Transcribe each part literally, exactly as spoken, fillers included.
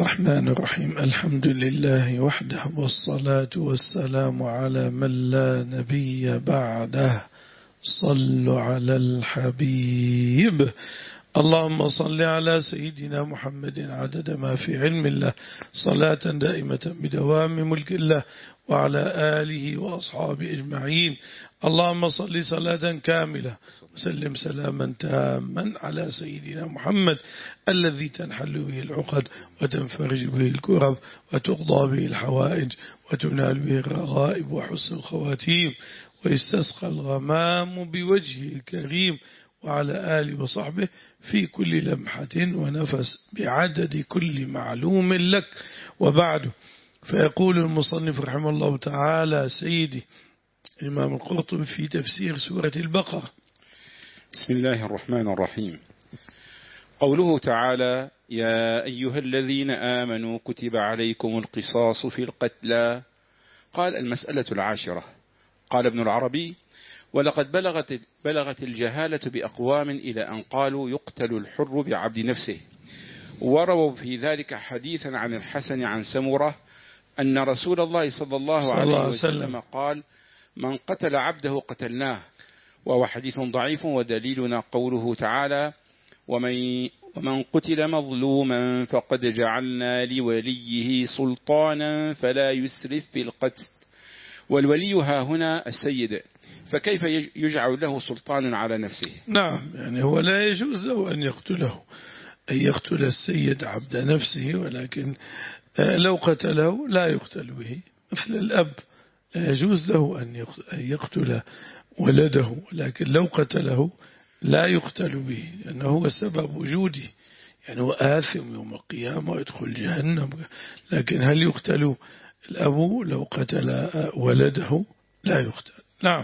الرحمن الرحيم. الحمد لله وحده، والصلاة والسلام على من لا نبي بعده. صلوا على الحبيب. اللهم صل على سيدنا محمد عدد ما في علم الله، صلاة دائمة بدوام ملك الله، وعلى آله وأصحابه أجمعين. اللهم صل صلاة كاملة وسلم سلاما تاما على سيدنا محمد الذي تنحل به العقد وتنفرج به الكرب وتقضى به الحوائج وتنال به الرغائب وحسن الخواتيم ويستسقى الغمام بوجهه الكريم، وعلى آله وصحبه في كل لمحة ونفس بعدد كل معلوم لك. وبعد، فيقول المصنف رحمه الله تعالى سيدي الإمام القرطبي في تفسير سورة البقرة: بسم الله الرحمن الرحيم. قوله تعالى: يا أيها الذين آمنوا كتب عليكم القصاص في القتلى. قال: المسألة العاشرة. قال ابن العربي: ولقد بلغت, بلغت الجهالة بأقوام إلى أن قالوا يقتل الحر بعبد نفسه، ورووا في ذلك حديثا عن الحسن عن سمرة أن رسول الله صلى الله عليه وسلم قال: من قتل عبده قتلناه، وهو حديث ضعيف. ودليلنا قوله تعالى: ومن, ومن قتل مظلوما فقد جعلنا لوليه سلطانا فلا يسرف في القتل. والولي ها هنا السيد، فكيف يجعل له سلطان على نفسه؟ نعم، يعني هو لا يجوز له أن يقتله، أن يقتل السيد عبد نفسه، ولكن لو قتله لا يقتل به. مثل الأب لا يجوز له أن يقتل ولده، لكن لو قتله لا يقتل به، لأنه هو سبب وجوده، يعني هو آثم يوم القيامة ويدخل جهنم. لكن هل يقتل الأب لو قتل ولده؟ لا يقتل. نعم.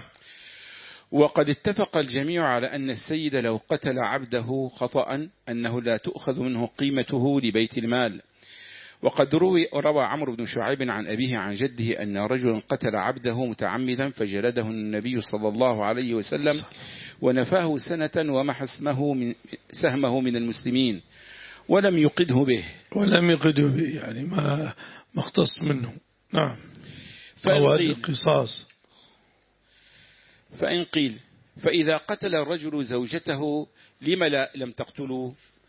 وقد اتفق الجميع على أن السيد لو قتل عبده خطأ أنه لا تؤخذ منه قيمته لبيت المال. وقد روي روى عمرو بن شعيب عن أبيه عن جده أن رجلا قتل عبده متعمدا فجلده النبي صلى الله عليه وسلم ونفاه سنة ومحى اسمه من سهمه من المسلمين ولم يقده به ولم يقده به يعني ما ما اختص منه. نعم. فواد القصاص. فإن قيل: فإذا قتل الرجل زوجته لما لا لم تقتلوا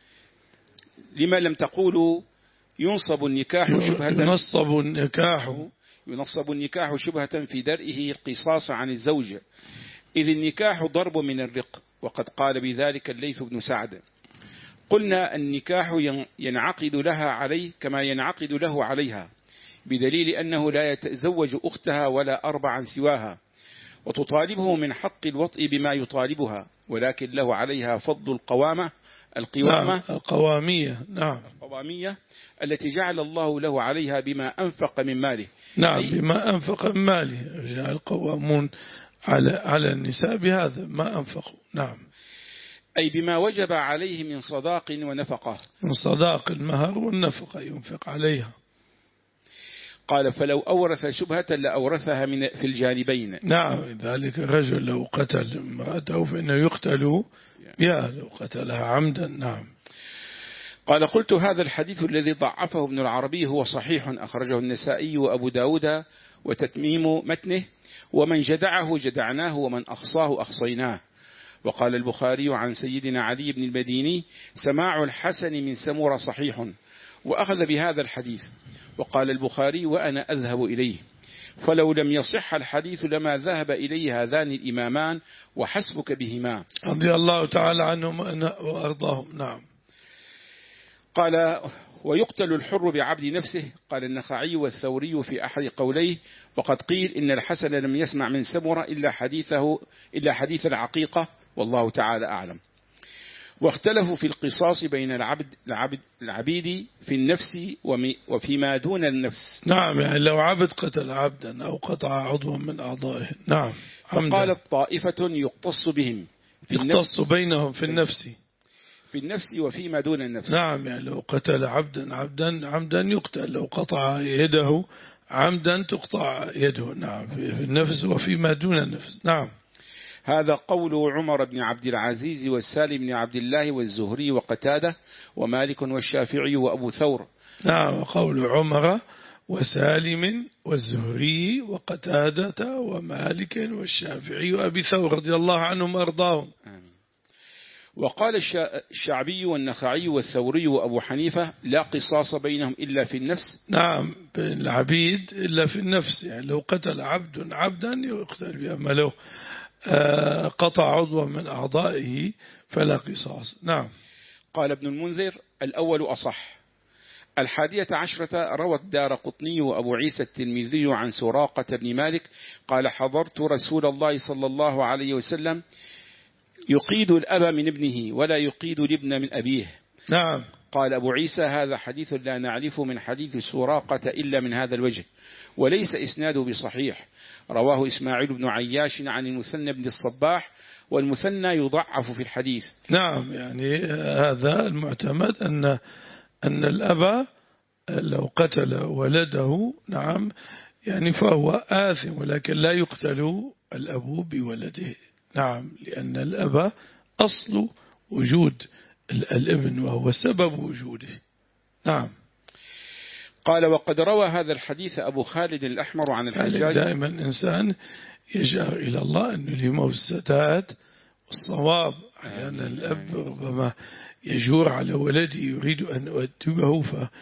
لما لم تقولوا ينصب النكاح شبهة ينصب النكاح ينصب النكاح شبهة في درئه القصاص عن الزوج، إذ النكاح ضرب من الرق، وقد قال بذلك الليث بن سعد. قلنا النكاح ينعقد لها عليه كما ينعقد له عليها، بدليل أنه لا يتزوج أختها ولا أربعا سواها، وتطالبه من حق الوطء بما يطالبها، ولكن له عليها فضل القوامة القوامة نعم. القوامية. نعم. القوامية التي جعل الله له عليها بما أنفق من ماله. نعم، بما أنفق من ماله. جعل القوامون على على النساء بهذا ما أنفقوا. نعم. أي بما وجب عليه من صداق ونفقة. من صداق المهر والنفقة ينفق عليها. قال: فلو أورث شبهة لأورثها من في الجانبين. نعم. ذلك الرجل لو قتل امرأته فإنه يقتل بها لو قتلها عمدا. نعم. قال: قلت: هذا الحديث الذي ضعفه ابن العربي هو صحيح، أخرجه النسائي وأبو داود، وتتميم متنه: ومن جدعه جدعناه ومن أخصاه أخصيناه. وقال البخاري عن سيدنا علي بن المديني: سماع الحسن من سمرة صحيح، وأخذ بهذا الحديث. وقال البخاري: وأنا أذهب إليه، فلو لم يصح الحديث لما ذهب إليه هذان الإمامان وحسبك بهما رضي الله تعالى عنهم وأرضاهم. نعم. قال: ويقتل الحر بعبد نفسه. قال النخعي والثوري في أحد قوليه: وقد قيل إن الحسن لم يسمع من سمرة إلا حديثه إلا حديث العقيقة، والله تعالى أعلم. واختلفوا في القصاص بين العبد العبد العبيد في النفس وفيما دون النفس. نعم، يعني لو عبد قتل عبدا أو قطع عضوا من أعضائه. نعم. فقالت طائفة يقتص بهم في يقتص بينهم في النفس في النفس وفيما دون النفس. نعم، يعني لو قتل عبدا عبدا عمدا يقتل، لو قطع يده عمدا تقطع يده. نعم، في النفس وفيما دون النفس. نعم. هذا قول عمر بن عبد العزيز والسالم بن عبد الله والزهري وقتادة ومالك والشافعي وأبو ثور. نعم. وقول عمر وسالم والزهري وقتادة ومالك والشافعي وأبي ثور رضي الله عنهم وأرضاهم. وقال الشعبي والنخعي والثوري وأبو حنيفة لا قصاص بينهم إلا في النفس. نعم، بين العبيد إلا في النفس، يعني لو قتل عبد عبدا يقتل به، أما لو قطع عضوا من أعضائه فلا قصاص. نعم. قال ابن المنذر الأول أصح. الحادية عشرة روى الدارقطني وأبو عيسى الترمذي عن سراقة بن مالك قال حضرت رسول الله صلى الله عليه وسلم يقيد الأب من ابنه ولا يقيد الابن من أبيه. نعم. قال أبو عيسى هذا حديث لا نعرفه من حديث سراقة إلا من هذا الوجه وليس إسناده بصحيح. رواه إسماعيل بن عياش عن المثنى بن الصباح والمثنى يضعف في الحديث. نعم، يعني هذا المعتمد أن أن الأب لو قتل ولده نعم يعني فهو آثم، ولكن لا يقتل الأب بولده. نعم، لأن الأب أصل وجود الابن وهو سبب وجوده. نعم. قال وقد روى هذا الحديث أبو خالد الأحمر عن الحجاج. دائما الإنسان يجأر إلى الله أن يلهمه السداد والصواب. أحيانا الأب ربما يجور على ولده يريد أن يؤدبه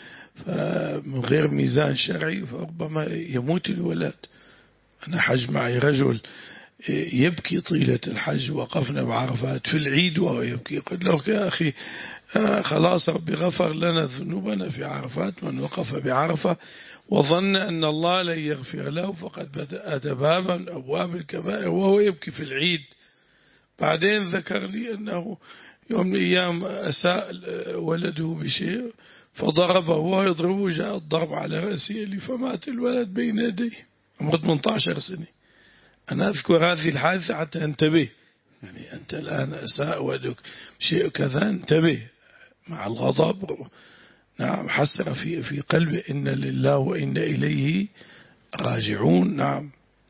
فمن غير ميزان شرعي فربما يموت الولد. أنا حج معي رجل يبكي طيلة الحج، وقفنا بعرفات في العيد وهو يبكي، قلت له يا أخي خلاص ربي غفر لنا ذنوبنا في عرفات، من وقف بعرفة وظن أن الله لن يغفر له فقد بدأ بابا أبواب الكبائر وهو يبكي في العيد. بعدين ذكر لي أنه يوم من الأيام أساء ولده بشيء فضربه وهو يضربه، جاء الضرب على رأسه فمات الولد بين يديه عمره ثمانية عشر سنة. أنا أذكر هذه الحادثة حتى انتبه، يعني أنت الآن أساء ولدك شيء كذا انتبه مع الغضب. نعم، حسر في في قلبه إن لله وإن إليه راجعون. نعم.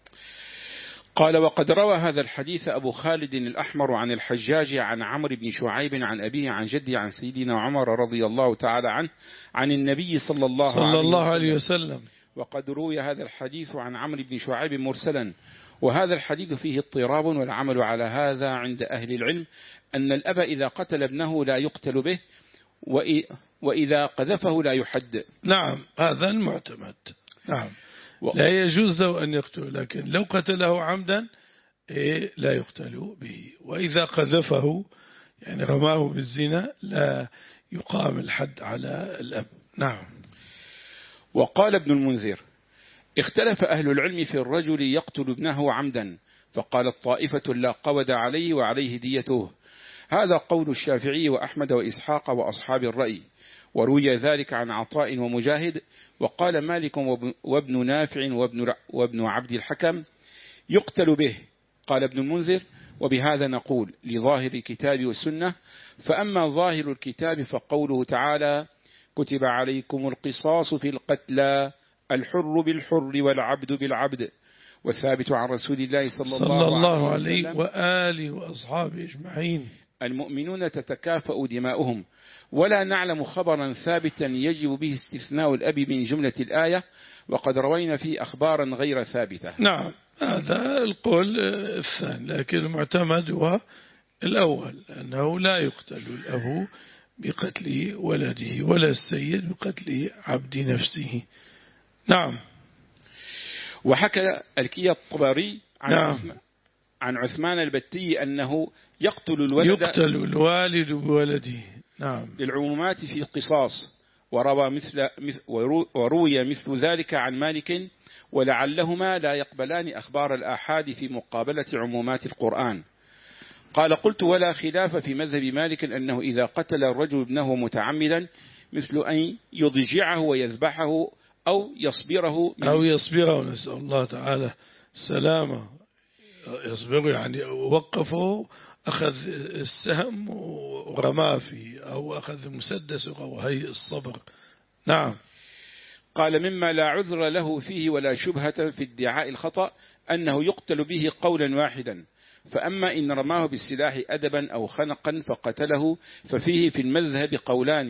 قال وقد روى هذا الحديث أبو خالد الأحمر عن الحجاج عن عمرو بن شعيب عن أبيه عن جدي عن سيدنا عمر رضي الله تعالى عنه عن النبي صلى الله, صلى عليه, الله عليه وسلم. وقد روي هذا الحديث عن عمرو بن شعيب مرسلا، وهذا الحديث فيه اضطراب، والعمل على هذا عند أهل العلم أن الأب إذا قتل ابنه لا يقتل به، وإذا قذفه لا يحد. نعم، هذا المعتمد. نعم، لا يجوز له أن يقتل، لكن لو قتله عمدا لا يقتل به، وإذا قذفه يعني رماه بالزنا لا يقام الحد على الأب. نعم. وقال ابن المنذر اختلف أهل العلم في الرجل يقتل ابنه عمدا، فقالت طائفة لا قود عليه وعليه ديته. هذا قول الشافعي وأحمد وإسحاق وأصحاب الرأي، وروي ذلك عن عطاء ومجاهد. وقال مالك وابن نافع وابن, وابن عبد الحكم يقتل به. قال ابن المنذر وبهذا نقول لظاهر الكتاب والسنة. فأما ظاهر الكتاب فقوله تعالى كتب عليكم القصاص في القتلى الحر بالحر والعبد بالعبد، والثابت عن رسول الله صلى, صلى الله عليه وسلم وآله وأصحابه أجمعين المؤمنون تتكافأ دماؤهم، ولا نعلم خبرا ثابتا يجب به استثناء الأب من جملة الآية، وقد روينا فيه أخبارا غير ثابتة. نعم، هذا القول الثاني، لكن المعتمد هو الأول أنه لا يقتل الأب بقتل ولده ولا السيد بقتل عبد نفسه. نعم. وحكى الكي الطبري عن, نعم. عثمان عن عثمان البتي أنه يقتل الولد يقتل الوالد بولده. نعم. للعمومات في القصاص، وروى مثل وروي مثل ذلك عن مالك، ولعلهما لا يقبلان أخبار الآحاد في مقابلة عمومات القرآن. قال قلت ولا خلاف في مذهب مالك أنه إذا قتل الرجل ابنه متعمدا مثل أن يضجعه ويذبحه أو يصبره أو يصبره نسأل الله تعالى السلامة، يصبره يعني وقفه أخذ السهم ورماه فيه، أو أخذ مسدس وهي الصبر. نعم. قال مما لا عذر له فيه ولا شبهة في ادعاء الخطأ أنه يقتل به قولا واحدا، فأما إن رماه بالسلاح أدبا أو خنقا فقتله ففيه في المذهب قولان،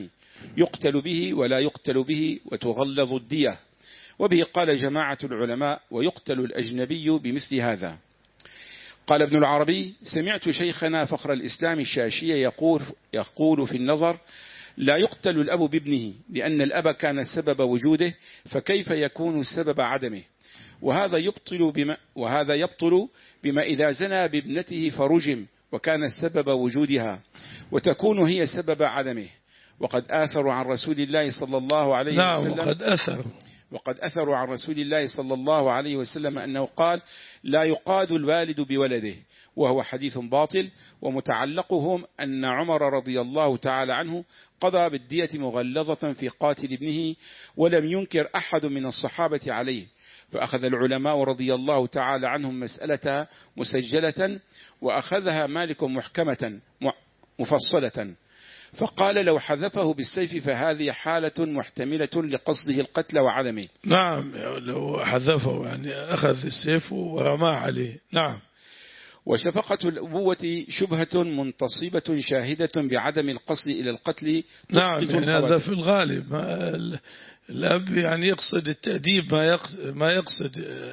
يقتل به ولا يقتل به وتغلظ الدية. وبه قال جماعة العلماء: ويقتل الأجنبي بمثل هذا. قال ابن العربي: سمعت شيخنا فخر الإسلام الشاشية يقول, يقول في النظر: لا يقتل الأب بابنه، لأن الأب كان سبب وجوده، فكيف يكون سبب عدمه؟ وهذا يبطل بما, وهذا يبطل بما إذا زنى بابنته فرجم وكان سبب وجودها، وتكون هي سبب عدمه. وقد آثروا عن رسول الله صلى الله عليه نعم وسلم وقد أثروا وقد أثروا عن رسول الله صلى الله عليه وسلم أنه قال: لا يقاد الوالد بولده، وهو حديث باطل. ومتعلقهم أن عمر رضي الله تعالى عنه قضى بالدية مغلظة في قاتل ابنه، ولم ينكر أحد من الصحابة عليه، فأخذ العلماء رضي الله تعالى عنهم مسألة مسجلة، وأخذها مالك محكمة مفصلة، فقال: لو حذفه بالسيف فهذه حالة محتملة لقصده القتل وعدمه. نعم، لو حذفه يعني أخذ السيف ورماه عليه. نعم. وشفقة الأبوة شبهة منتصبة شاهدة بعدم القصد إلى القتل. نعم، يعني هذا في الغالب ما الأب يعني يقصد التأديب، ما يقصد, ما يقصد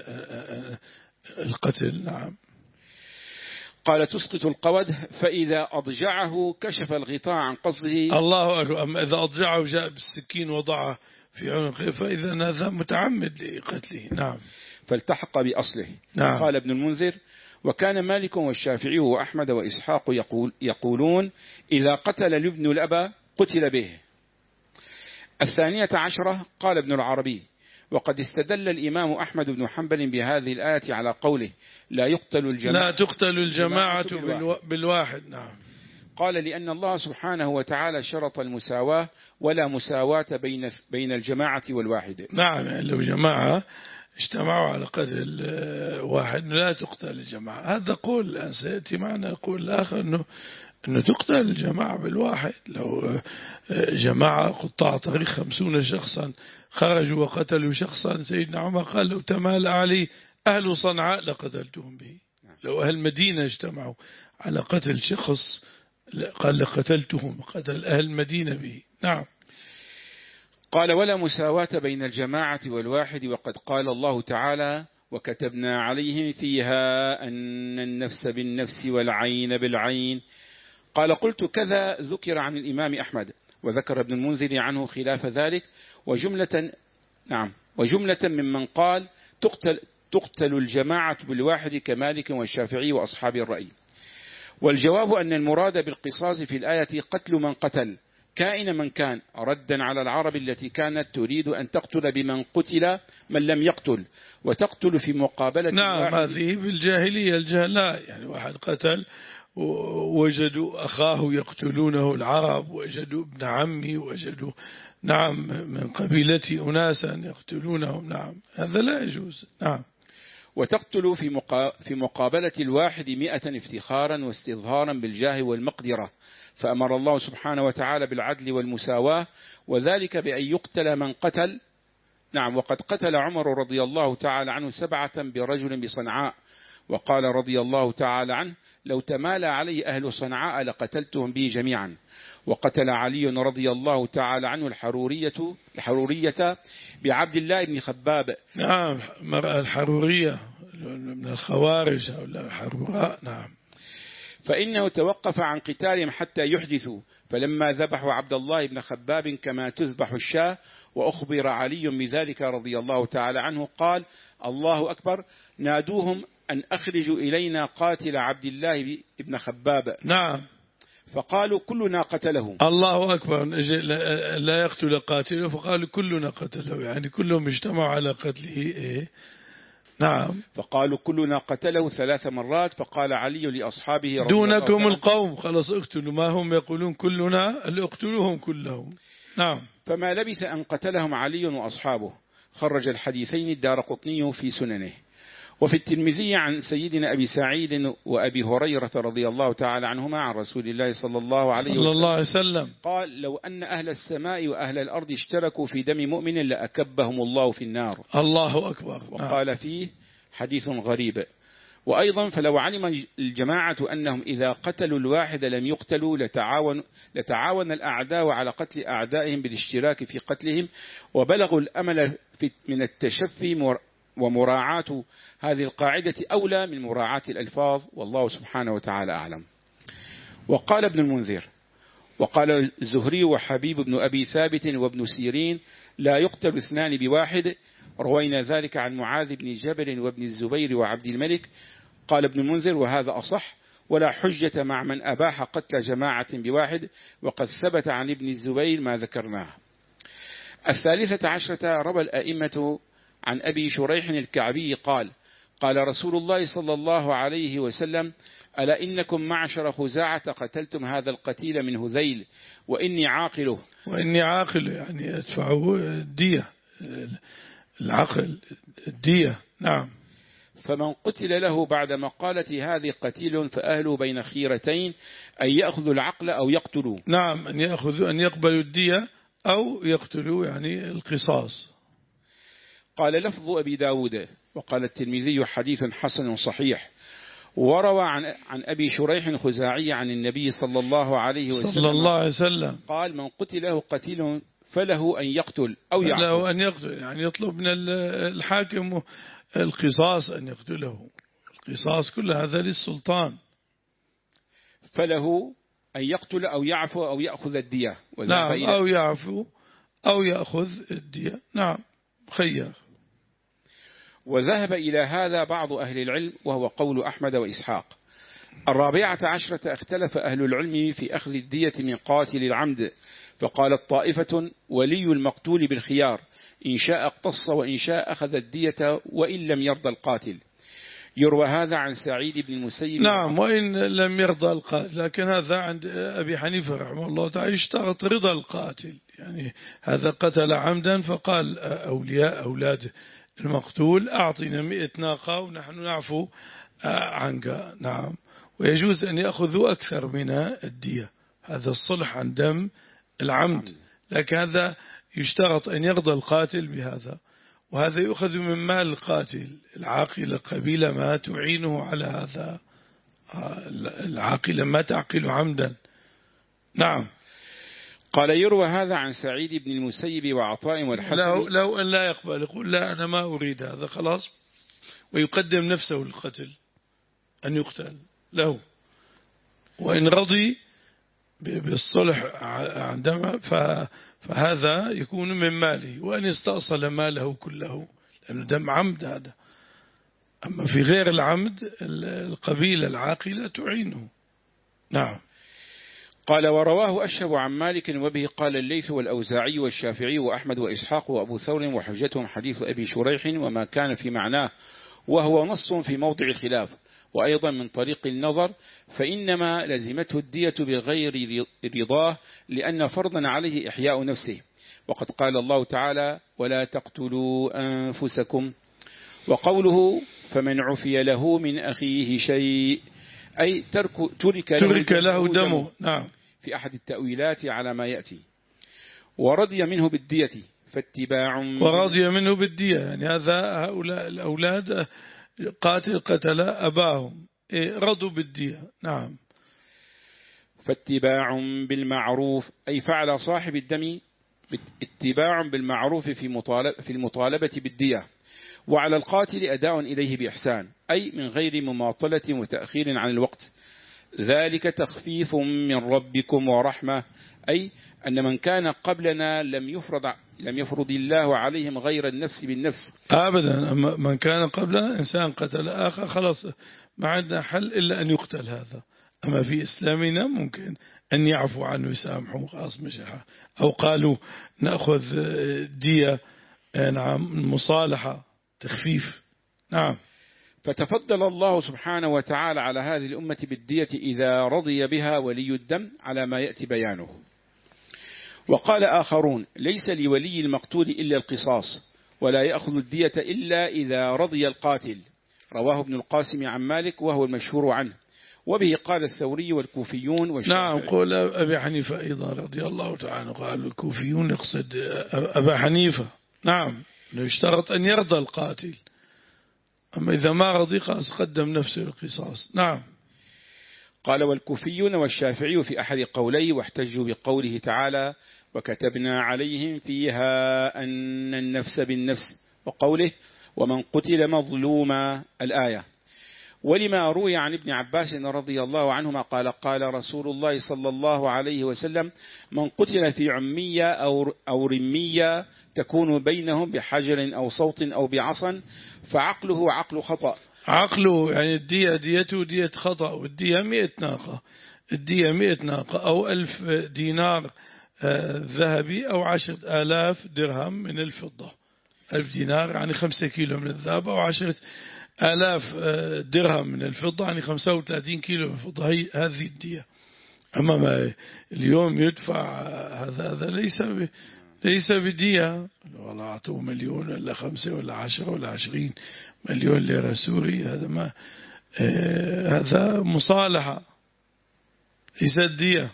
القتل. نعم. قال: تسقط القود، فإذا أضجعه كشف الغطاء عن قصده. الله أكبر. أما إذا أضجعه جاء بالسكين وضعه في عنقه، فإذا هذا متعمد لقتله. نعم. فالتحق بأصله. نعم. قال ابن المنذر: وكان مالك والشافعي وأحمد وإسحاق يقول يقولون: إذا قتل الابن الأب قتل به. الثانية عشرة. قال ابن العربي: وقد استدل الإمام أحمد بن حنبل بهذه الآية على قوله: لا يقتل الجماعة لا تقتل الجماعة بالواحد. بالواحد. نعم. قال: لأن الله سبحانه وتعالى شرط المساواة، ولا مساواة بين بين الجماعة والواحد. نعم، يعني لو جماعة اجتمعوا على قتل واحد لا تقتل الجماعة. هذا قول الآن سيأتي معنا القول الآخر أنه أنه تقتل الجماعة بالواحد. لو جماعة قطاع طريق خمسون شخصا خرجوا وقتلوا شخصا، سيدنا عمر قال: لو تمالأ عليه أهل صنعاء لقتلتهم به. لو أهل المدينة اجتمعوا على قتل شخص قال لقتلتهم، قتل أهل المدينة به. نعم. قال: ولا مساواة بين الجماعة والواحد، وقد قال الله تعالى: وكتبنا عليهم فيها أن النفس بالنفس والعين بالعين. قال: قلت: كذا ذكر عن الإمام أحمد، وذكر ابن المنذر عنه خلاف ذلك، وجملة نعم وجملة ممن قال تقتل, تقتل الجماعة بالواحد كمالك والشافعي وأصحاب الرأي. والجواب أن المراد بالقصاص في الآية قتل من قتل كائن من كان، ردا على العرب التي كانت تريد أن تقتل بمن قتل من لم يقتل، وتقتل في مقابلة. نعم، هذه بالجاهلية الجهلاء، يعني واحد قتل ووجدوا أخاه يقتلونه العرب، وجدوا ابن عمي، وجدوا نعم من قبيلتي أناسا يقتلونهم. نعم، هذا لا يجوز. نعم. وتقتل في مقا... في مقابلة الواحد مئة افتخارا واستظهارا بالجاه والمقدرة، فأمر الله سبحانه وتعالى بالعدل والمساواة، وذلك بأن يقتل من قتل. نعم. وقد قتل عمر رضي الله تعالى عنه سبعة برجل بصنعاء، وقال رضي الله تعالى عنه: لو تمالى علي أهل صنعاء لقتلتهم به جميعا. وقتل علي رضي الله تعالى عنه الحرورية الحرورية بعبد الله بن خباب. نعم، المرأة الحرورية من الخوارج أو الحروراء. نعم. فإنه توقف عن قتالهم حتى يحدثوا، فلما ذبحوا عبد الله بن خباب كما تذبح الشاة، وأخبر علي بذلك رضي الله تعالى عنه قال: الله أكبر، نادوهم أن أخرجوا إلينا قاتل عبد الله بن خباب. نعم. فقالوا: كلنا قتله. الله أكبر، لا يقتل قاتله، فقالوا كلنا قتله، يعني كلهم اجتمعوا على قتله. إيه؟ نعم. فقالوا: كلنا قتله ثلاث مرات. فقال علي لأصحابه: دونكم القوم، خلاص اقتلوا، ما هم يقولون كلنا، اقتلوهم كلهم. نعم. فما لبث أن قتلهم علي وأصحابه. خرج الحديثين الدارقطني في سننه. وفي الترمذي عن سيدنا أبي سعيد وأبي هريرة رضي الله تعالى عنهما عن رسول الله صلى الله عليه وسلم, صلى الله عليه وسلم قال: لو أن أهل السماء وأهل الأرض اشتركوا في دم مؤمن لأكبهم الله في النار. الله أكبر. وقال فيه: حديث غريب. وأيضا فلو علم الجماعة أنهم إذا قتلوا الواحد لم يقتلوا لتعاون, لتعاون الأعداء على قتل أعدائهم بالاشتراك في قتلهم، وبلغوا الأمل من التشفي ومراعاة هذه القاعدة أولى من مراعاة الألفاظ، والله سبحانه وتعالى أعلم. وقال ابن المنذر وقال الزهري وحبيب بن أبي ثابت وابن سيرين لا يقتل اثنان بواحد، روينا ذلك عن معاذ بن جبل وابن الزبير وعبد الملك. قال ابن المنذر وهذا أصح، ولا حجة مع من أباح قتل جماعة بواحد، وقد ثبت عن ابن الزبير ما ذكرناه. الثالثة عشرة روى الأئمة عن أبي شريح الكعبي قال قال رسول الله صلى الله عليه وسلم ألا إنكم معشر خزاعة قتلتم هذا القتيل من هذيل وإني عاقله. وإني عاقله يعني أدفعه الدية، العقل الدية. نعم. فمن قتل له بعد مقالة هذه قتيل فأهله بين خيرتين، أن يأخذوا العقل أو يقتلوا. نعم، أن يأخذوا أن يقبلوا الدية أو يقتلوا يعني القصاص. قال لفظ أبي داود وقال الترمذي حديث حسن صحيح. وروى عن عن أبي شريح خزاعي عن النبي صلى الله عليه وسلم صلى الله عليه وسلم قال من قتل له قتيل فله أن يقتل أو يعفو. له أن يقتل يعني يطلب من الحاكم القصاص أن يقتله. القصاص كل هذا للسلطان. فله أن يقتل أو يعفو أو يأخذ الدية. نعم، أو يعفو أو يأخذ الدية. نعم، خيار. وذهب إلى هذا بعض أهل العلم وهو قول أحمد وإسحاق. الرابعة عشرة اختلف أهل العلم في أخذ الدية من قاتل العمد، فقالت طائفة ولي المقتول بالخيار، إن شاء اقتص وإن شاء أخذ الدية وإن لم يرضى القاتل. يروى هذا عن سعيد بن المسيب. نعم، وإن لم يرضى القاتل، لكن هذا عند أبي حنيفة رحمه الله تعالى يشترط رضا القاتل، يعني هذا قتل عمدا فقال أولياء أولاد المقتول أعطينا مئة ناقة ونحن نعفو عنك. نعم، ويجوز أن يأخذوا أكثر من الدية، هذا الصلح عن دم العمد، لكن هذا يشترط أن يرضى القاتل بهذا، وهذا يؤخذ من مال القاتل. العاقل قبيلة ما تعينه على هذا، العاقل ما تعقل عمدا. نعم. قال يروى هذا عن سعيد بن المسيب وعطاء والحسن. لو, لو أن لا يقبل يقول لا أنا ما أريد هذا خلاص، ويقدم نفسه للقتل أن يقتل له، وإن رضي بالصلح عندما فهذا يكون من ماله، وأن يستأصل ماله كله لأنه دم عمد هذا. أما في غير العمد القبيلة العاقلة تعينه. نعم. قال ورواه أشهب عن مالك وبه قال الليث والأوزاعي والشافعي وأحمد وإسحاق وأبو ثور، وحجتهم حديث أبي شريح وما كان في معناه، وهو نص في موضع الخلاف. وأيضا من طريق النظر فإنما لزمته الدية بغير رضاه، لأن فرضا عليه إحياء نفسه، وقد قال الله تعالى ولا تقتلوا أنفسكم. وقوله فمن عفي له من أخيه شيء أي ترك ترك, ترك له دمه. نعم، في أحد التأويلات على ما يأتي. ورضي منه بالدية فاتباع ورضي منه بالدية يعني هذا هؤلاء الأولاد قاتل قتل أباهم رضوا بالدية. نعم. فاتباع بالمعروف أي فعل صاحب الدم اتباع بالمعروف في في المطالبة بالدية، وعلى القاتل أداء إليه بإحسان أي من غير مماطلة وتأخير عن الوقت. ذلك تخفيف من ربكم ورحمة أي أن من كان قبلنا لم يفرض لم يفرض الله عليهم غير النفس بالنفس أبدا. أما من كان قبلنا إنسان قتل آخر خلاص ما عندنا حل إلا أن يقتل هذا. أما في إسلامنا ممكن أن يعفو عنه ويسامحوا خلاص مش حل. أو قالوا نأخذ دية، نعم، مصالحة تخفيف. نعم. فتفضل الله سبحانه وتعالى على هذه الأمة بالدية إذا رضي بها ولي الدم على ما يأتي بيانه. وقال آخرون ليس لولي المقتول إلا القصاص، ولا يأخذ الدية إلا إذا رضي القاتل. رواه ابن القاسم عن مالك وهو المشهور عنه، وبه قال الثوري والكوفيون والشافعي. نعم، قول أبي حنيفة أيضا رضي الله تعالى، قال الكوفيون يقصد أبا حنيفة. نعم، يشترط أن يرضى القاتل. أما إذا ما رضي خلاص قدم نفسه القصاص. نعم. قال والكوفيون والشافعي في أحد قوليه واحتجوا بقوله تعالى وكتبنا عليهم فيها أن النفس بالنفس وقوله ومن قتل مظلوما الآية. ولما روي عن ابن عباس رضي الله عنهما قال قال رسول الله صلى الله عليه وسلم من قتل في عمية أو, أو رمية تكون بينهم بحجر أو صوت أو بعصا فعقله عقل خطأ. عقله يعني الدية ديته دية خطأ، والدية مئة ناقة، الدية مئة ناقة أو ألف دينار ذهبي أو عشرة آلاف درهم من الفضة. ألف دينار يعني خمسة كيلو من الذهب، أو عشرة آلاف درهم من الفضة يعني خمسة وثلاثين كيلو من الفضة. هي هذه الدية. أما ما اليوم يدفع هذا هذا ليس ليس بدية، والله أعطوه مليون ولا خمسة ولا عشرة ولا عشرين مليون ليرة سوري، هذا ما آه هذا مصالحة ليس الدية.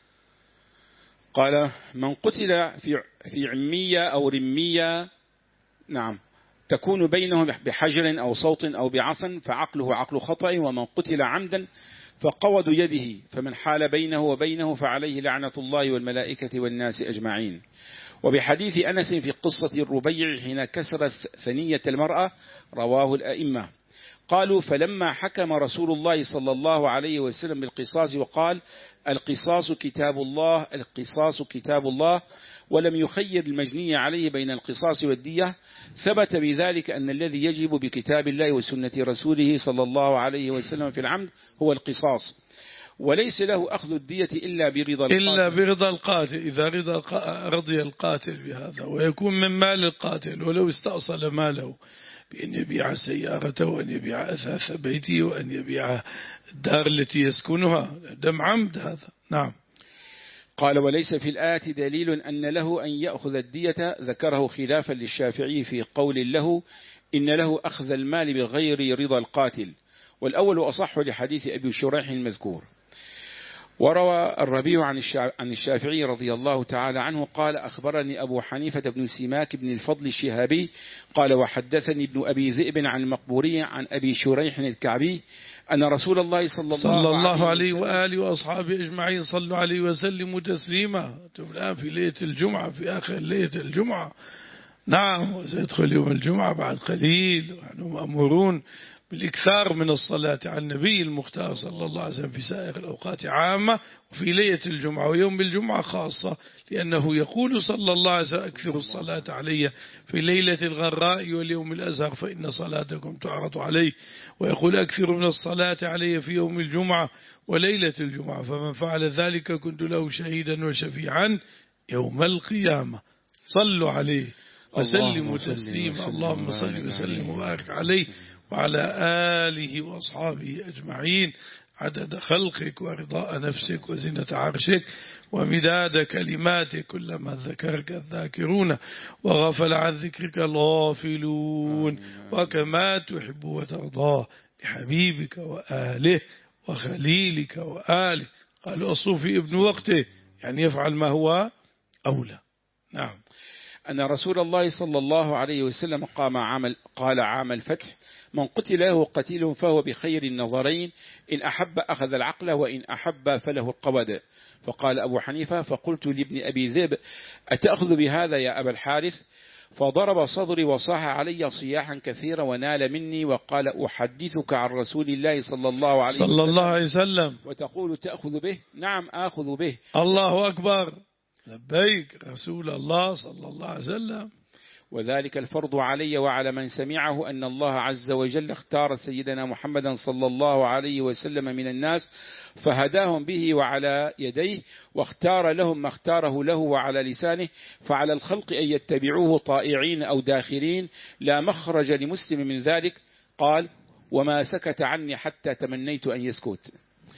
قال من قتل في في عمية أو رمية نعم تكون بينهم بحجر أو صوت أو بعصا فعقله عقل خطأ. ومن قتل عمدا فقود يده فمن حال بينه وبينه فعليه لعنة الله والملائكة والناس أجمعين. وبحديث أنس في قصة الربيع حين كسرت ثنية المرأة رواه الأئمة. قالوا فلما حكم رسول الله صلى الله عليه وسلم بالقصاص وقال القصاص كتاب الله القصاص كتاب الله ولم يخير المجني عليه بين القصاص والدية ثبت بذلك أن الذي يجب بكتاب الله وسنة رسوله صلى الله عليه وسلم في العمد هو القصاص، وليس له أخذ الدية إلا برضا القاتل إلا برضا القاتل إذا رضا رضي القاتل بهذا، ويكون من مال القاتل ولو استأصل ماله بأن يبيع سيارته وأن يبيع أثاث بيته وأن يبيع الدار التي يسكنها، دم عمد هذا. نعم. قال وليس في الآية دليل أن له أن يأخذ الدية، ذكره خلافا للشافعي في قول له إن له أخذ المال بغير رضا القاتل، والأول أصح لحديث أبي شريح المذكور. وروى الربيع عن الشافعي رضي الله تعالى عنه قال أخبرني أبو حنيفة بن سماك بن الفضل الشهابي قال وحدثني ابن أبي ذئب عن المقبوري عن أبي شريح الكعبي أن رسول الله صلى الله, صلى الله عليه وآله وأصحابه أجمعين صلوا عليه وسلموا تسليما. الآن في ليلة الجمعة، في آخر ليلة الجمعة. نعم، وسيدخل يوم الجمعة بعد قليل، ونحن مأمورون بالإكثار من الصلاة على النبي المختار صلى الله عليه وسلم في سائر الأوقات عامة، وفي ليلة الجمعة ويوم الجمعة خاصة، لأنه يقول صلى الله عليه وسلم أكثروا الصلاة علي في ليلة الغراء واليوم الأزهر فإن صلاتكم تعرض عليه، ويقول أكثروا من الصلاة علي في يوم الجمعة وليلة الجمعة، فمن فعل ذلك كنت له شهيدا وشفيعا يوم القيامة. صلوا عليه وسلموا تسليما. اللهم صل وسلم وبارك عليه وعلى آله وأصحابه أجمعين عدد خلقك ورضاء نفسك وزنة عرشك ومداد كلماتك، كلما ذكرك الذاكرون وغفل عن ذكرك الغافلون، وكما تحب وترضاه لحبيبك وآله وخليلك وآله. قال الصوفي ابن وقته يعني يفعل ما هو أولى. نعم. أن رسول الله صلى الله عليه وسلم قام عام قال عام الفتح من قتل له قتيل فهو بخير النظرين إن أحب أخذ العقل وإن أحب فله القود. فقال أبو حنيفة فقلت لابن أبي ذئب أتأخذ بهذا يا أبا الحارث؟ فضرب صدري وصاح علي صياحا كثيرا ونال مني وقال أحدثك عن رسول الله صلى الله عليه وسلم, صلى الله عليه وسلم وتقول تأخذ به؟ نعم آخذ به. الله أكبر، لبيك رسول الله صلى الله عليه وسلم. وذلك الفرض علي وعلى من سمعه أن الله عز وجل اختار سيدنا محمدا صلى الله عليه وسلم من الناس فهداهم به وعلى يديه، واختار لهم ما اختاره له وعلى لسانه، فعلى الخلق أن يتبعوه طائعين أو داخرين، لا مخرج لمسلم من ذلك. قال وما سكت عني حتى تمنيت أن يسكت.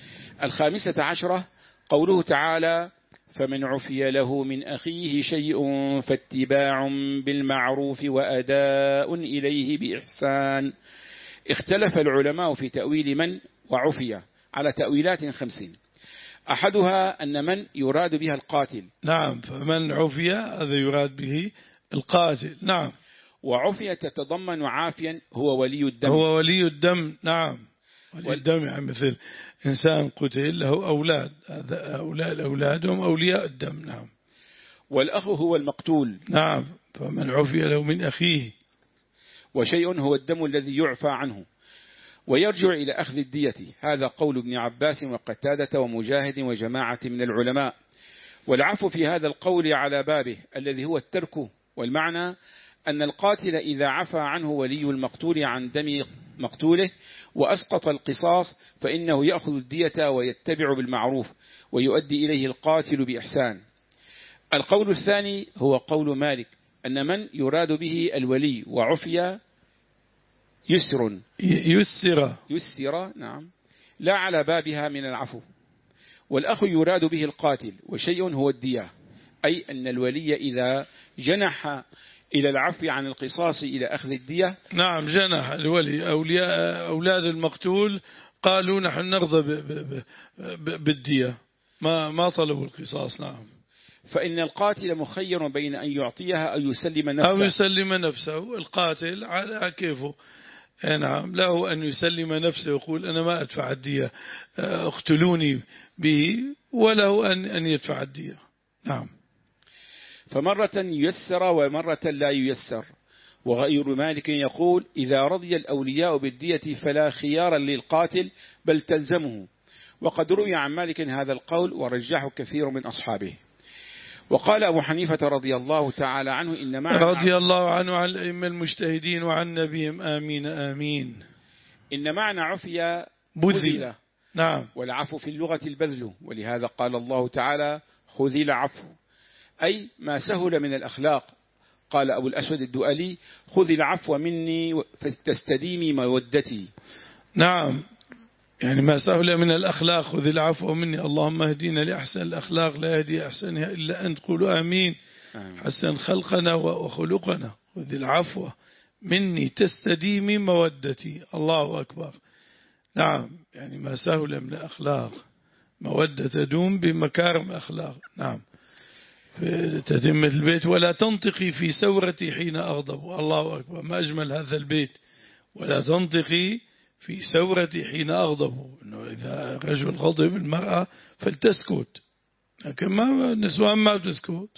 الخامسة عشرة قوله تعالى فمن عفي له من أخيه شيء فاتباع بالمعروف وأداء إليه بإحسان. اختلف العلماء في تأويل من وعفية على تأويلات خمسين، أحدها أن من يراد بها القاتل. نعم، فمن عفي هذا يراد به القاتل. نعم. وعفية تتضمن عافيا هو ولي الدم. هو ولي الدم، نعم، ولي الدم يعني مثل إنسان قتل له أولاد، هذا أولاد أولادهم أولياء الدم. نعم. والأخ هو المقتول. نعم، فمن عفي له من أخيه. وشيء هو الدم الذي يعفى عنه ويرجع إلى أخذ الدية. هذا قول ابن عباس وقتادة ومجاهد وجماعة من العلماء. والعفو في هذا القول على بابه الذي هو الترك، والمعنى أن القاتل إذا عفى عنه ولي المقتول عن دم مقتوله وأسقط القصاص فإنه يأخذ الدية ويتبع بالمعروف ويؤدي إليه القاتل بإحسان. القول الثاني هو قول مالك أن من يراد به الولي وعفي يسر يسر يسر نعم لا على بابها من العفو. والأخ يراد به القاتل. وشيء هو الدية، أي أن الولي إذا جنح إلى العفو عن القصاص إلى أخذ الدية. نعم، جنح الولي. أولياء أولاد المقتول قالوا نحن نرضى بالدية، ما ما طلبوا القصاص. نعم. فإن القاتل مخير بين أن يعطيها أو يسلم نفسه. أو يسلم نفسه. القاتل على كيفه. نعم، له أن يسلم نفسه ويقول أنا ما أدفع الدية، اقتلوني به، وله أن أن يدفع الدية. نعم. فمرة ييسر ومرة لا ييسر. وغير مالك يقول إذا رضي الأولياء بالدية فلا خيار للقاتل بل تلزمه. وقد روي عن مالك هذا القول ورجحه كثير من أصحابه. وقال أبو حنيفة رضي الله تعالى عنه إن معنى رضي الله عنه عن الأئمة المجتهدين وعن نبيهم آمين آمين. إن معنى عفية بذل. نعم. والعفو في اللغة البذل، ولهذا قال الله تعالى خذ العفو، أي ما سهل من الأخلاق. قال أبو الأسود الدؤلي خذ العفو مني فتستديمي مودتي. نعم، يعني ما سهل من الأخلاق خذ العفو مني. اللهم اهدينا لأحسن الأخلاق لا يهدي أحسنها إلا أنت. قولوا آمين. آمين. حسن خلقنا وخلقنا. خذ العفو مني تستديمي مودتي. الله أكبر. نعم، يعني ما سهل من الأخلاق مودة تدوم بمكارم الأخلاق. نعم. في تتمة البيت ولا تنطقي في سورتي حين أغضب. الله أكبر، ما أجمل هذا البيت. ولا تنطقي في سورتي حين أغضب، إنه إذا رجل غضب المرأة فلتسكت، لكن ما النسوان ما بتسكت،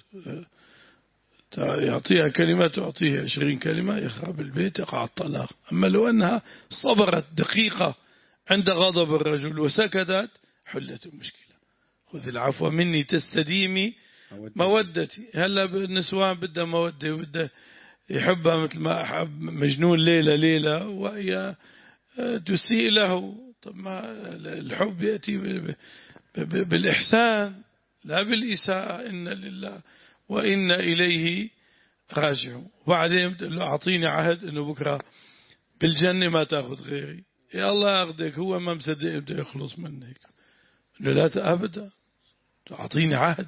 يعطيها كلمة تعطيها عشرين كلمة يخرب البيت يقع الطلاق. أما لو أنها صبرت دقيقة عند غضب الرجل وسكتت حلت المشكلة. خذ العفو مني تستديمي مودتي. هلا النسوان بدها مودة وبدها يحبها مثل ما أحب مجنون ليلة ليلة وهي تسيء له. طب ما الحب يأتي بالإحسان لا بالإساءة. إن لله وإن إليه راجعون. وبعدين له أعطيني عهد إنه بكرة بالجنة ما تأخذ غيري. يا الله أخذك، هو ما مصدق بده يخلص منك. إنه لا أبدا، أعطيني عهد،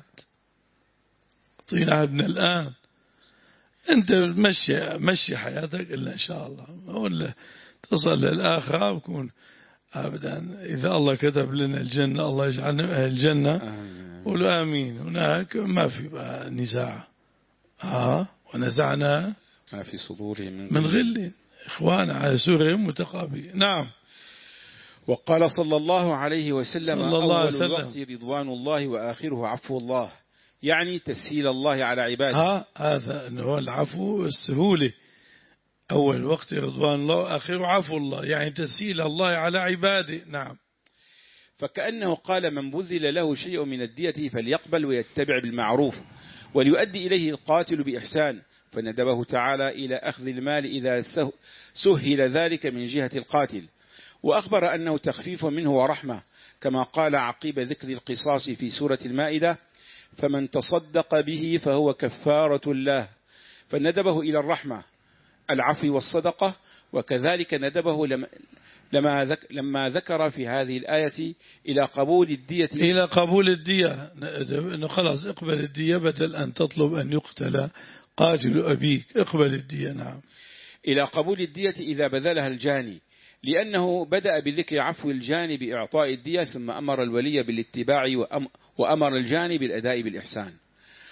أعطيني عهد من الآن. أنت مشي مشي حياتك إلا إن شاء الله، ولا تصل للآخرة وكون أبدا. إذا الله كتب لنا الجنة الله يجعلنا أهل الجنة. قولوا آمين. هناك ما في بقى نزاع. آه ونزعنا ما في صدورهم من غل إخوان على سورهم متقابلين. نعم. وقال صلى الله عليه وسلم صلى الله عليه أول وسلم الوقت رضوان الله وآخره عفو الله، يعني تسهيل الله على عباده. ها هذا أنه العفو السهولة. أول وقت رضوان الله وآخره عفو الله، يعني تسهيل الله على عباده. نعم. فكأنه قال من بذل له شيء من الدية فليقبل ويتبع بالمعروف وليؤدي إليه القاتل بإحسان. فندبه تعالى إلى أخذ المال إذا سهل ذلك من جهة القاتل، وأخبر أنه تخفيف منه ورحمة، كما قال عقيب ذكر القصاص في سورة المائدة فمن تصدق به فهو كفارة له. فندبه إلى الرحمة العفو والصدقة. وكذلك ندبه لما لما ذكر في هذه الآية إلى قبول الدية إلى قبول الدية، إنه خلاص اقبل الدية بدل أن تطلب أن يقتل قاتل أبيك، اقبل الدية. نعم. إلى قبول الدية إذا بذلها الجاني، لأنه بدأ بذكر عفو الجاني بإعطاء الدية، ثم أمر الولي بالاتباع وأمر الجاني بالأداء بالإحسان.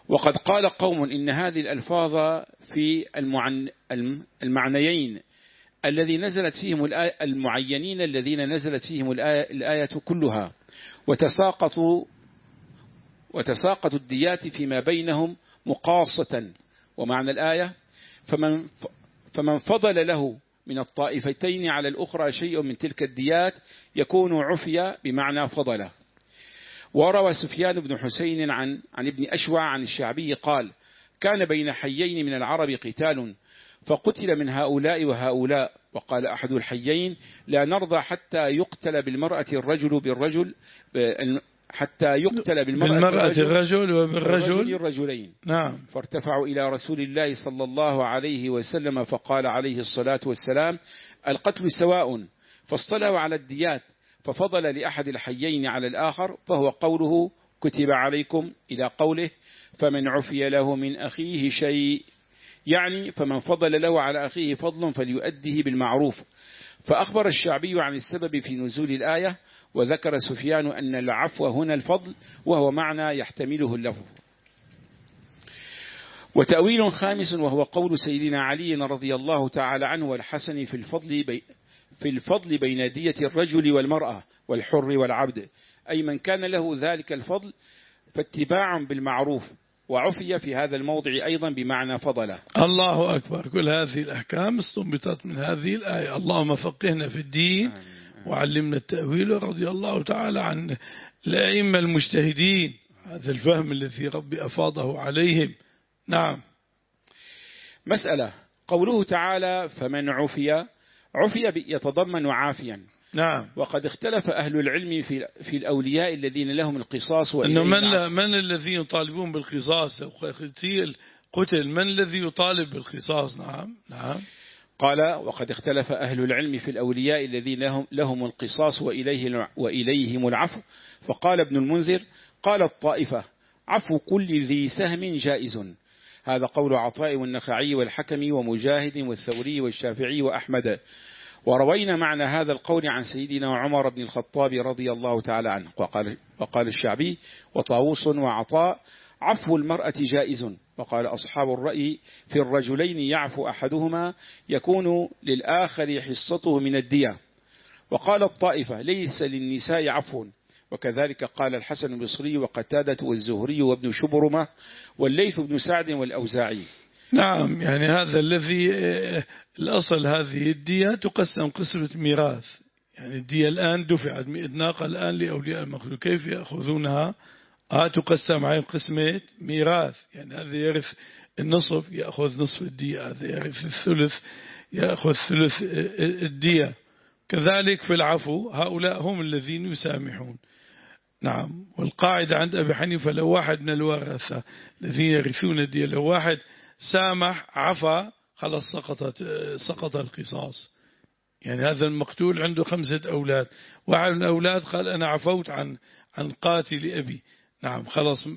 وقد قال قوم إن هذه الألفاظ في المعنيين الذي نزلت فيهم الآية المعينين الذين نزلت فيهم الآية, الآية كلها، وتساقطوا وتساقط الديات فيما بينهم مقاصة. ومعنى الآية فمن, فمن فضل له من الطائفتين على الأخرى شيء من تلك الديات يكون عفية بمعنى فضله. وروى سفيان بن حسين عن, عن ابن أشوع عن الشعبي قال: كان بين حيين من العرب قتال فقتل من هؤلاء وهؤلاء، وقال أحد الحيين: لا نرضى حتى يقتل بالمرأة الرجل بالرجل حتى يقتل بالمرأة, بالمرأة الرجل, الرجل وبالرجل الرجلين. نعم. فارتفعوا إلى رسول الله صلى الله عليه وسلم فقال عليه الصلاة والسلام: القتل سواء، فاصطلوا على الديات، ففضل لأحد الحيين على الآخر، فهو قوله: كتب عليكم، إلى قوله: فمن عفي له من أخيه شيء، يعني فمن فضل له على أخيه فضل فليؤديه بالمعروف. فأخبر الشعبي عن السبب في نزول الآية، وذكر سفيان أن العفو هنا الفضل، وهو معنى يحتمله اللفظ. وتأويل خامس وهو قول سيدنا علي رضي الله تعالى عنه والحسن في الفضل بي في الفضل بين دية الرجل والمرأة والحر والعبد، أي من كان له ذلك الفضل فاتباع بالمعروف، وعفي في هذا الموضع أيضا بمعنى فضله. الله أكبر. كل هذه الأحكام استنبطت من هذه الآية. اللهم فقهنا في الدين وعلمنا التأويل. رضي الله تعالى عن الأئمة المجتهدين، هذا الفهم الذي ربي أفاضه عليهم. نعم. مسألة قوله تعالى: فمن عفي، عفي يتضمن عافيا. نعم. وقد اختلف أهل العلم في في الأولياء الذين لهم القصاص، إنه من من الذي يطالبون بالقصاص؟ قتيل قتل، من الذي يطالب بالقصاص؟ نعم. نعم. قال: وقد اختلف أهل العلم في الأولياء الذين لهم, لهم القصاص وإليه وإليهم العفو. فقال ابن المنذر: قال الطائفة: عفو كل ذي سهم جائز. هذا قول عطاء والنخعي والحكم ومجاهد والثوري والشافعي وأحمد. وروينا معنى هذا القول عن سيدنا عمر بن الخطاب رضي الله تعالى عنه. وقال, وقال الشعبي وطاووس وعطاء: عفو المرأة جائز. وقال أصحاب الرأي: في الرجلين يعفو أحدهما يكون للآخر حصته من الدية. وقال الطائفة: ليس للنساء عفو. وكذلك قال الحسن البصري وقتادة والزهري وابن شبرمة والليث بن سعد والأوزاعي. نعم. يعني هذا الذي الأصل، هذه الدية تقسم قسمة ميراث. يعني الدية الآن دفعت مئة ناقة الآن لأولياء المخلوق، كيف يأخذونها؟ آه تقسم على قسمة ميراث. يعني هذا يرث النصف يأخذ نصف الدية، هذا يرث الثلث يأخذ ثلث الدية. كذلك في العفو، هؤلاء هم الذين يسامحون. نعم. والقاعدة عند أبي حنيفة: لو واحد من الورثة الذين يرثون الدية لو واحد سامح عفا خلاص سقطت سقط القصاص. يعني هذا المقتول عنده خمسة أولاد، واحد من الأولاد قال أنا عفوت عن عن قاتل أبي، نعم خلاص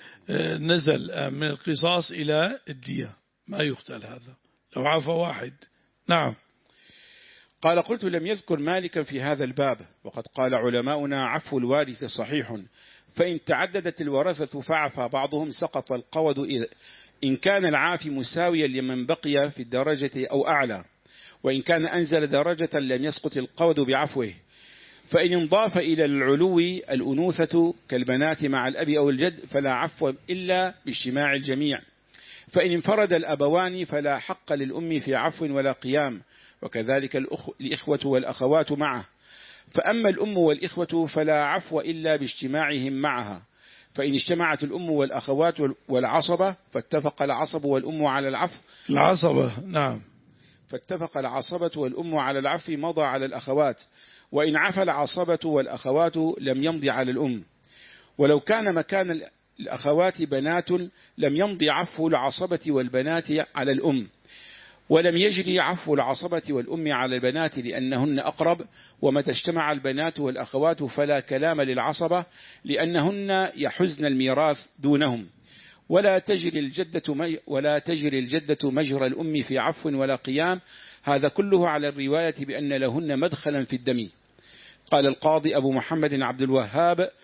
نزل من القصاص إلى الدية، ما يقتل هذا لو عفى واحد. نعم. قال: قلت: لم يذكر مالكا في هذا الباب، وقد قال علماؤنا: عفو الوارث صحيح، فإن تعددت الورثة فعفى بعضهم سقط القود إذ إن كان العافي مساويا لمن بقي في الدرجة أو أعلى، وإن كان أنزل درجة لم يسقط القود بعفوه. فإن انضاف إلى العلو الأنوثة كالبنات مع الأب أو الجد فلا عفو إلا باجتماع الجميع. فإن انفرد الأبوان فلا حق للأم في عفو ولا قيام، وكذلك الإخوة والأخوات معه. فأما الأم والإخوة فلا عفو إلا باجتماعهم معها. فإن اجتمعت الأم والأخوات والعصبة فاتفق العصب والأم على العفو. العصبة نعم. فاتفق العصبة والأم على العفو مضى على الأخوات. وإن عفى العصبة والأخوات لم يمضي على الأم. ولو كان مكان الأخوات بنات لم يمضي عفو العصبة والبنات على الأم. ولم يجري عفو العصبة والأم على البنات لأنهن أقرب. ومتى اجتمع البنات والأخوات فلا كلام للعصبة لأنهن يحزن الميراث دونهم. ولا تجري الجدة ولا تجري الجدة مجرى الأم في عفو ولا قيام. هذا كله على الرواية بأن لهن مدخلا في الدم. قال القاضي أبو محمد عبد الوهاب: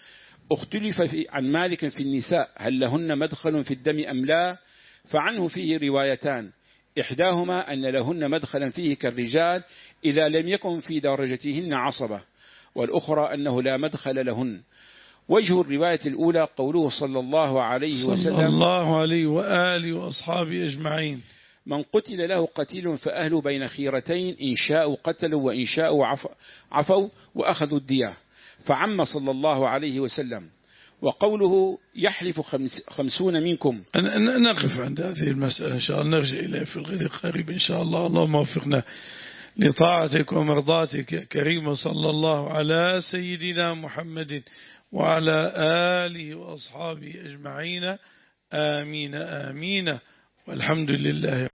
اختلف في عن مالك في النساء هل لهن مدخل في الدم أم لا، فعنه فيه روايتان، إحداهما أن لهن مدخلا فيه كالرجال إذا لم يكن في درجتهن عصبة، والأخرى أنه لا مدخل لهن. وجه الرواية الأولى قوله صلى الله عليه وسلم صلى الله عليه وآله وأصحابه أجمعين: من قتل له قتيل فأهله بين خيرتين، إن شاءوا قتلوا وإن شاءوا عفوا وأخذوا الدية، فعم صلى الله عليه وسلم. وقوله يحلف خمس خمسون منكم، نقف عند هذه المسألة إن شاء الله، نرجع إليها في الغد القريب إن شاء الله. اللهم وفقنا لطاعتك ومرضاتك يا كريم. صلى الله على سيدنا محمد وعلى آله وأصحابه أجمعين. آمين آمين والحمد لله.